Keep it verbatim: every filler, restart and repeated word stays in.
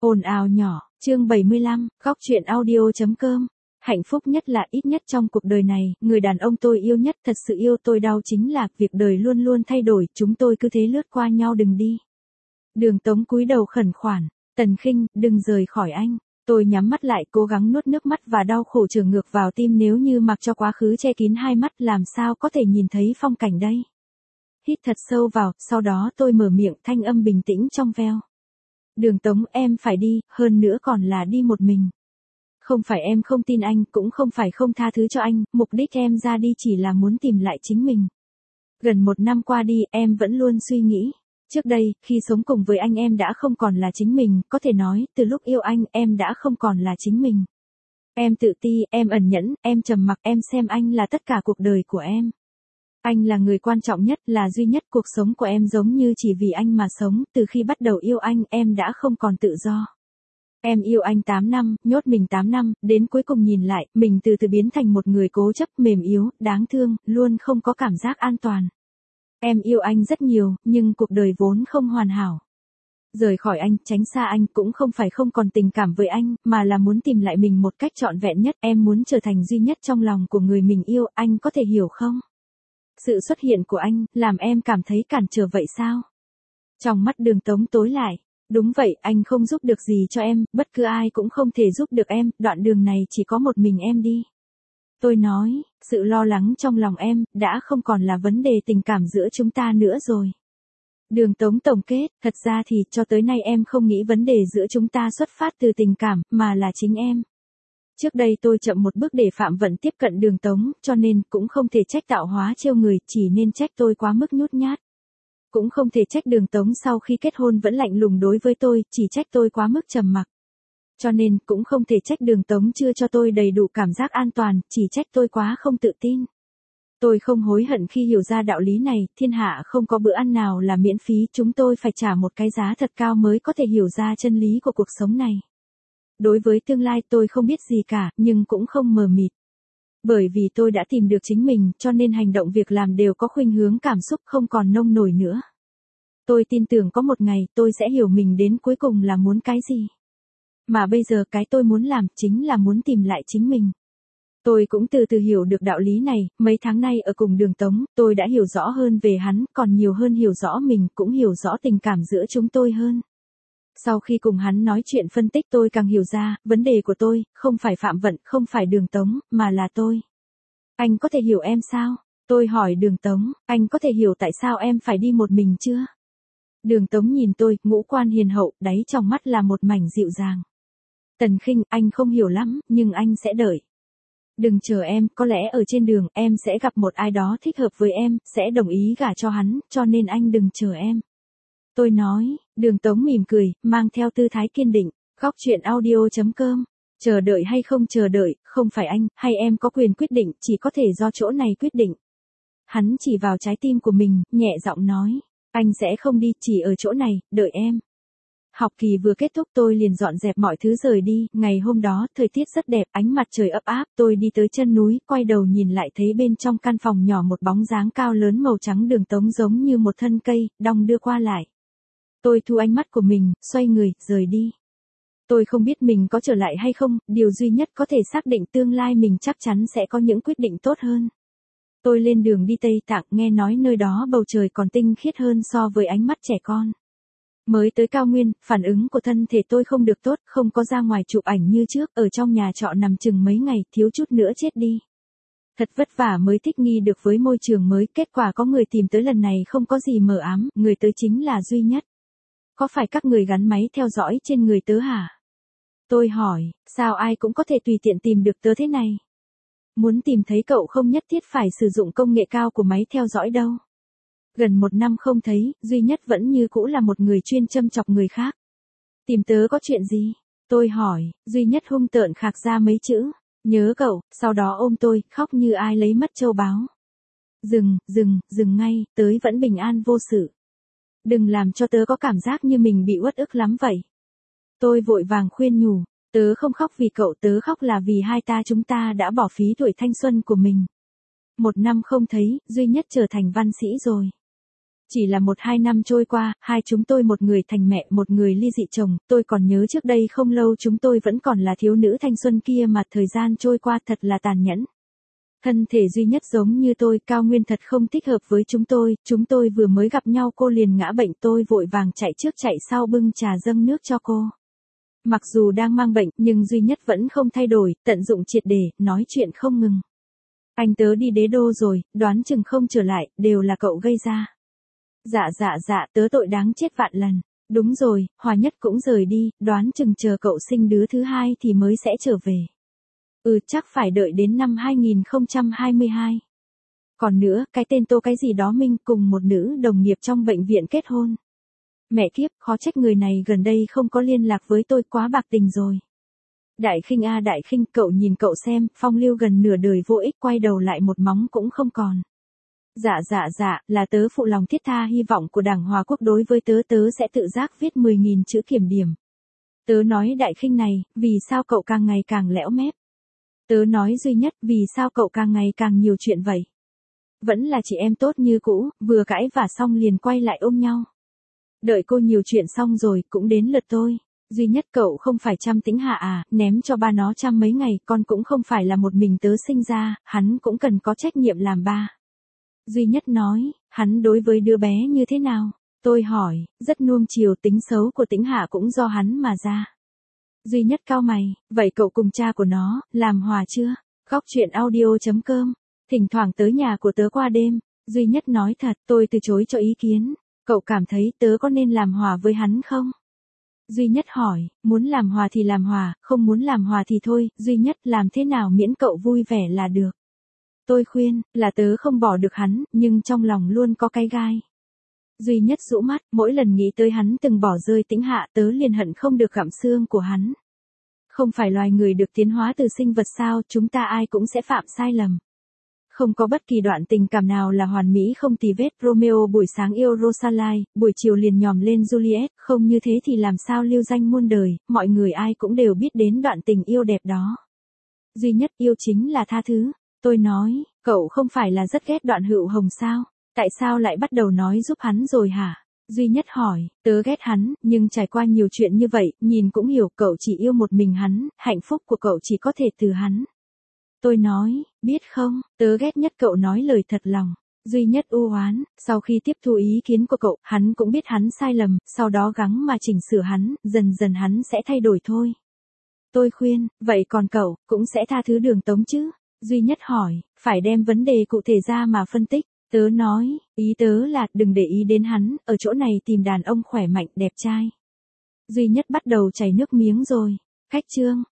Ồn ào nhỏ, chương bảy mươi lăm, góc truyện audio.com. Hạnh phúc nhất là ít nhất trong cuộc đời này, người đàn ông tôi yêu nhất thật sự yêu tôi đau chính là việc đời luôn luôn thay đổi, chúng tôi cứ thế lướt qua nhau đừng đi. Đường Tống cúi đầu khẩn khoản, Tần Khinh, đừng rời khỏi anh. Tôi nhắm mắt lại cố gắng nuốt nước mắt và đau khổ trở ngược vào tim nếu như mặc cho quá khứ che kín hai mắt làm sao có thể nhìn thấy phong cảnh đây. Hít thật sâu vào, sau đó tôi mở miệng thanh âm bình tĩnh trong veo. Đường Tống em phải đi, hơn nữa còn là đi một mình. Không phải em không tin anh, cũng không phải không tha thứ cho anh, mục đích em ra đi chỉ là muốn tìm lại chính mình. Gần một năm qua đi, em vẫn luôn suy nghĩ. Trước đây, khi sống cùng với anh em đã không còn là chính mình, có thể nói, từ lúc yêu anh, em đã không còn là chính mình. Em tự ti, em ẩn nhẫn, em trầm mặc, em xem anh là tất cả cuộc đời của em. Anh là người quan trọng nhất, là duy nhất, cuộc sống của em giống như chỉ vì anh mà sống, từ khi bắt đầu yêu anh, em đã không còn tự do. Em yêu anh tám năm, nhốt mình tám năm, đến cuối cùng nhìn lại, mình từ từ biến thành một người cố chấp, mềm yếu, đáng thương, luôn không có cảm giác an toàn. Em yêu anh rất nhiều, nhưng cuộc đời vốn không hoàn hảo. Rời khỏi anh, tránh xa anh cũng không phải không còn tình cảm với anh, mà là muốn tìm lại mình một cách trọn vẹn nhất. Em muốn trở thành duy nhất trong lòng của người mình yêu, anh có thể hiểu không? Sự xuất hiện của anh, làm em cảm thấy cản trở vậy sao? Trong mắt Đường Tống tối lại. Đúng vậy, anh không giúp được gì cho em, bất cứ ai cũng không thể giúp được em, đoạn đường này chỉ có một mình em đi. Tôi nói, sự lo lắng trong lòng em, đã không còn là vấn đề tình cảm giữa chúng ta nữa rồi. Đường Tống tổng kết, thật ra thì, cho tới nay em không nghĩ vấn đề giữa chúng ta xuất phát từ tình cảm, mà là chính em. Trước đây tôi chậm một bước để Phạm Vận tiếp cận Đường Tống, cho nên, cũng không thể trách tạo hóa trêu người, chỉ nên trách tôi quá mức nhút nhát. Cũng không thể trách Đường Tống sau khi kết hôn vẫn lạnh lùng đối với tôi, chỉ trách tôi quá mức trầm mặc. Cho nên, cũng không thể trách Đường Tống chưa cho tôi đầy đủ cảm giác an toàn, chỉ trách tôi quá không tự tin. Tôi không hối hận khi hiểu ra đạo lý này, thiên hạ không có bữa ăn nào là miễn phí, chúng tôi phải trả một cái giá thật cao mới có thể hiểu ra chân lý của cuộc sống này. Đối với tương lai tôi không biết gì cả, nhưng cũng không mờ mịt. Bởi vì tôi đã tìm được chính mình, cho nên hành động việc làm đều có khuynh hướng cảm xúc không còn nông nổi nữa. Tôi tin tưởng có một ngày tôi sẽ hiểu mình đến cuối cùng là muốn cái gì. Mà bây giờ cái tôi muốn làm chính là muốn tìm lại chính mình. Tôi cũng từ từ hiểu được đạo lý này, mấy tháng nay ở cùng Đường Tống, tôi đã hiểu rõ hơn về hắn, còn nhiều hơn hiểu rõ mình, cũng hiểu rõ tình cảm giữa chúng tôi hơn. Sau khi cùng hắn nói chuyện phân tích tôi càng hiểu ra, vấn đề của tôi, không phải Phạm Vận, không phải Đường Tống, mà là tôi. Anh có thể hiểu em sao? Tôi hỏi Đường Tống, anh có thể hiểu tại sao em phải đi một mình chưa? Đường Tống nhìn tôi, ngũ quan hiền hậu, đáy trong mắt là một mảnh dịu dàng. Tần Khinh, anh không hiểu lắm, nhưng anh sẽ đợi. Đừng chờ em, có lẽ ở trên đường, em sẽ gặp một ai đó thích hợp với em, sẽ đồng ý gả cho hắn, cho nên anh đừng chờ em. Tôi nói, Đường Tống mỉm cười, mang theo tư thái kiên định, góc truyện audio.com. Chờ đợi hay không chờ đợi, không phải anh, hay em có quyền quyết định, chỉ có thể do chỗ này quyết định. Hắn chỉ vào trái tim của mình, nhẹ giọng nói, anh sẽ không đi, chỉ ở chỗ này, đợi em. Học kỳ vừa kết thúc tôi liền dọn dẹp mọi thứ rời đi, ngày hôm đó, thời tiết rất đẹp, ánh mặt trời ấp áp, tôi đi tới chân núi, quay đầu nhìn lại thấy bên trong căn phòng nhỏ một bóng dáng cao lớn màu trắng Đường Tống giống như một thân cây, đong đưa qua lại. Tôi thu ánh mắt của mình, xoay người, rời đi. Tôi không biết mình có trở lại hay không, điều duy nhất có thể xác định tương lai mình chắc chắn sẽ có những quyết định tốt hơn. Tôi lên đường đi Tây Tạng, nghe nói nơi đó bầu trời còn tinh khiết hơn so với ánh mắt trẻ con. Mới tới cao nguyên, phản ứng của thân thể tôi không được tốt, không có ra ngoài chụp ảnh như trước, ở trong nhà trọ nằm chừng mấy ngày, thiếu chút nữa chết đi. Thật vất vả mới thích nghi được với môi trường mới, kết quả có người tìm tới lần này không có gì mờ ám, người tới chính là duy nhất. Có phải các người gắn máy theo dõi trên người tớ hả? Tôi hỏi, sao ai cũng có thể tùy tiện tìm được tớ thế này? Muốn tìm thấy cậu không nhất thiết phải sử dụng công nghệ cao của máy theo dõi đâu. Gần một năm không thấy, duy nhất vẫn như cũ là một người chuyên châm chọc người khác. Tìm tớ có chuyện gì? Tôi hỏi, duy nhất hung tợn khạc ra mấy chữ. Nhớ cậu, sau đó ôm tôi, khóc như ai lấy mất châu báu. Dừng, dừng, dừng ngay, tới vẫn bình an vô sự. Đừng làm cho tớ có cảm giác như mình bị uất ức lắm vậy. Tôi vội vàng khuyên nhủ, tớ không khóc vì cậu, tớ khóc là vì hai ta chúng ta đã bỏ phí tuổi thanh xuân của mình. Một năm không thấy, duy nhất trở thành văn sĩ rồi. Chỉ là một hai năm trôi qua, hai chúng tôi một người thành mẹ một người ly dị chồng, tôi còn nhớ trước đây không lâu chúng tôi vẫn còn là thiếu nữ thanh xuân kia mà thời gian trôi qua thật là tàn nhẫn. Thân thể duy nhất giống như tôi, Cao Nguyên thật không thích hợp với chúng tôi, chúng tôi vừa mới gặp nhau cô liền ngã bệnh, tôi vội vàng chạy trước chạy sau bưng trà dâng nước cho cô. Mặc dù đang mang bệnh, nhưng duy nhất vẫn không thay đổi, tận dụng triệt để, nói chuyện không ngừng. Anh tớ đi đế đô rồi, đoán chừng không trở lại, đều là cậu gây ra. Dạ dạ dạ, tớ tội đáng chết vạn lần. Đúng rồi, Hòa Nhất cũng rời đi, đoán chừng chờ cậu sinh đứa thứ hai thì mới sẽ trở về. Ừ, chắc phải đợi đến năm hai nghìn không trăm hai mươi hai. Còn nữa, cái tên Tô cái gì đó Minh cùng một nữ đồng nghiệp trong bệnh viện kết hôn. Mẹ kiếp, khó trách người này gần đây không có liên lạc với tôi, quá bạc tình rồi. Đại Khinh a Đại Khinh, cậu nhìn cậu xem, phong lưu gần nửa đời vô ích, quay đầu lại một móng cũng không còn. Dạ dạ dạ, là tớ phụ lòng thiết tha hy vọng của Đảng Hòa Quốc đối với tớ, tớ sẽ tự giác viết mười nghìn chữ kiểm điểm. Tớ nói Đại Khinh này, vì sao cậu càng ngày càng lẽo mép? Tớ nói Duy Nhất, vì sao cậu càng ngày càng nhiều chuyện vậy? Vẫn là chị em tốt như cũ, vừa cãi vả xong liền quay lại ôm nhau. Đợi cô nhiều chuyện xong rồi, cũng đến lượt tôi. Duy Nhất, cậu không phải chăm Tĩnh Hạ à, ném cho ba nó chăm mấy ngày, con cũng không phải là một mình tớ sinh ra, hắn cũng cần có trách nhiệm làm ba. Duy Nhất nói, hắn đối với đứa bé như thế nào? Tôi hỏi, rất nuông chiều, tính xấu của Tĩnh Hạ cũng do hắn mà ra. Duy Nhất cau mày, vậy cậu cùng cha của nó, làm hòa chưa? Góc truyện audio chấm com, thỉnh thoảng tới nhà của tớ qua đêm. Duy Nhất nói thật, tôi từ chối cho ý kiến. Cậu cảm thấy tớ có nên làm hòa với hắn không? Duy Nhất hỏi, muốn làm hòa thì làm hòa, không muốn làm hòa thì thôi, Duy Nhất làm thế nào miễn cậu vui vẻ là được. Tôi khuyên, là tớ không bỏ được hắn, nhưng trong lòng luôn có cái gai. Duy Nhất rũ mắt, mỗi lần nghĩ tới hắn từng bỏ rơi Tĩnh Hạ, tớ liền hận không được gặm xương của hắn. Không phải loài người được tiến hóa từ sinh vật sao, chúng ta ai cũng sẽ phạm sai lầm. Không có bất kỳ đoạn tình cảm nào là hoàn mỹ không tì vết. Romeo buổi sáng yêu Rosalie, buổi chiều liền nhòm lên Juliet, không như thế thì làm sao lưu danh muôn đời, mọi người ai cũng đều biết đến đoạn tình yêu đẹp đó. Duy Nhất, yêu chính là tha thứ. Tôi nói, cậu không phải là rất ghét Đoạn Hữu Hồng sao? Tại sao lại bắt đầu nói giúp hắn rồi hả? Duy Nhất hỏi, tớ ghét hắn, nhưng trải qua nhiều chuyện như vậy, nhìn cũng hiểu cậu chỉ yêu một mình hắn, hạnh phúc của cậu chỉ có thể từ hắn. Tôi nói, biết không, tớ ghét nhất cậu nói lời thật lòng. Duy Nhất u oán, sau khi tiếp thu ý kiến của cậu, hắn cũng biết hắn sai lầm, sau đó gắng mà chỉnh sửa hắn, dần dần hắn sẽ thay đổi thôi. Tôi khuyên, vậy còn cậu, cũng sẽ tha thứ Đường Tống chứ? Duy Nhất hỏi, phải đem vấn đề cụ thể ra mà phân tích. Tớ nói, ý tớ là, đừng để ý đến hắn, ở chỗ này tìm đàn ông khỏe mạnh, đẹp trai. Duy Nhất bắt đầu chảy nước miếng rồi. Khách chương.